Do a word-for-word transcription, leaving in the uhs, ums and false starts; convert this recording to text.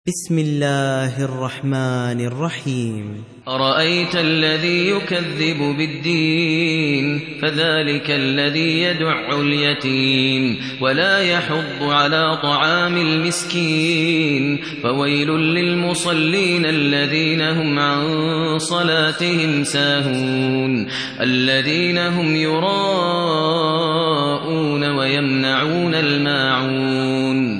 بسم الله الرحمن الرحيم. أرأيت الذي يكذب بالدين فذلك الذي يدع اليتيم ولا يحض على طعام المسكين فويل للمصلين الذين هم عن صلاتهم ساهون الذين هم يراءون ويمنعون الماعون